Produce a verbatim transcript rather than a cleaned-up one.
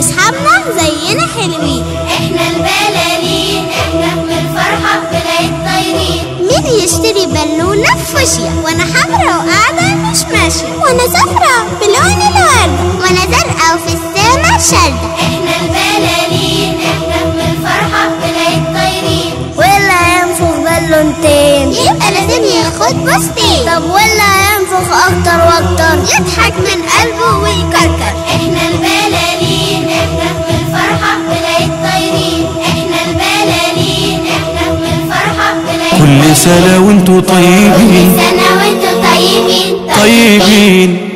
واصحابنا زينا حلوين. احنا البلالين، احنا من الفرحة بلاد طايرين. مين يشتري بالونة فوشيا وانا حمرا وقاعدة مش ماشية، وانا زفرة بلون الورد، وانا زرقاء وفي السما شردة. احنا البلالين، احنا من الفرحة بلاد طايرين. واللي هينفخ بالونتين يبقى لازم ياخد بوستين. طب واللي هينفخ اكتر واكتر يضحك من قلبه ويكركر. احنا البلالين، احنا من الفرحة بلاد طايرين. احنا البلالين، احنا من الفرحة بلاد كل سنة وانتوا طيبين، كل سنة وانتوا طيبين طيبين.